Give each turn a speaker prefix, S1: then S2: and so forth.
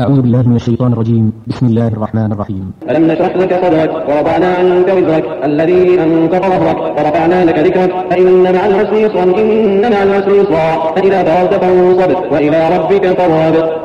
S1: أعوذ بالله من الشيطان الرجيم. بسم الله الرحمن الرحيم.
S2: ألم نشرح لك صدرك ورفعنا عنك وزرك الذي أنقض ظهرك ورفعنا لك ذكرك فإن مع العسر يسرا إن مع العسر يسرا فإذا فرغت فانصب وإلى ربك فارغب.